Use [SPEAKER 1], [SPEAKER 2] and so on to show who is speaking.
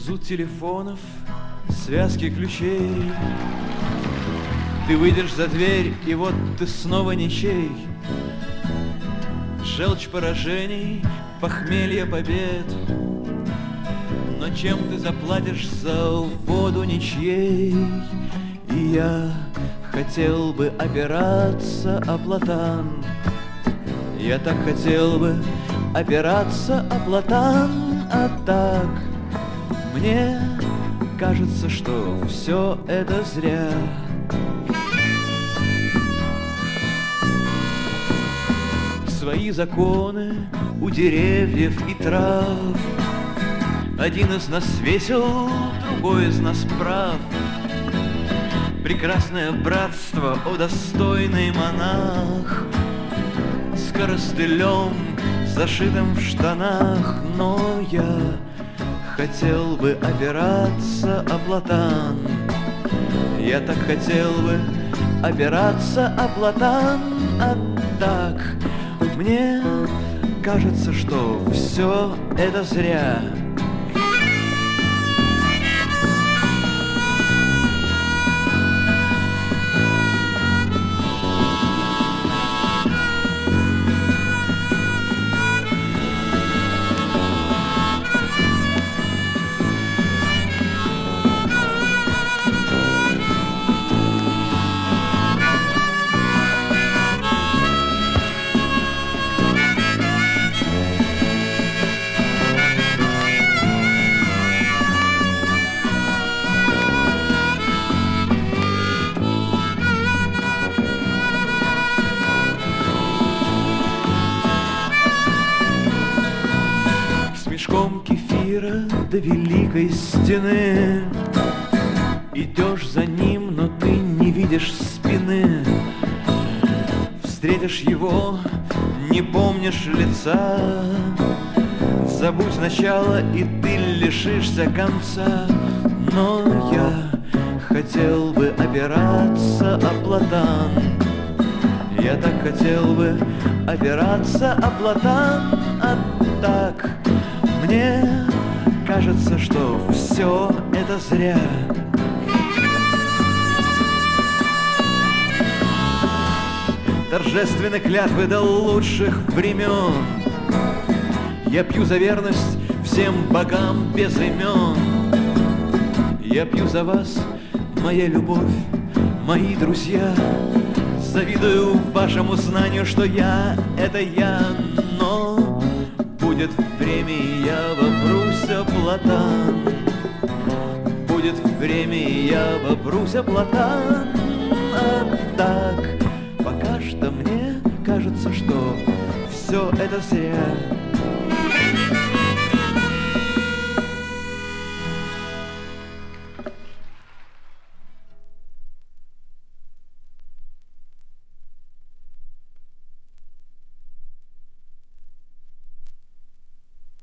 [SPEAKER 1] Зуд телефонов, связки ключей. Ты выйдешь за дверь, и вот ты снова ничей. Желчь поражений, похмелье побед. Но чем ты заплатишь за воду ничьей? И я хотел бы опираться о платан. Я так хотел бы опираться о платан, а так мне кажется, что все это зря. Свои законы у деревьев и трав. Один из нас весел, другой из нас прав. Прекрасное братство, о достойный монах, с коростылем, зашитым в штанах. Но я хотел бы опираться о платан. Я так хотел бы опираться о платан, а так мне кажется, что все это зря. Мешком кефира до великой стены. Идешь за ним, но ты не видишь спины. Встретишь его, не помнишь лица. Забудь начало, и ты лишишься конца. Но я хотел бы опираться о платан. Я так хотел бы опираться о платан, а так мне кажется, что все это зря. Торжественны клятвы до лучших времен. Я пью за верность всем богам без имен. Я пью за вас, моя любовь, мои друзья. Завидую вашему знанию, что я — это я. Но будет время, и я вопрусь о платан. Будет время, и я вопрусь о платан. А так, пока что мне кажется, что все это зря.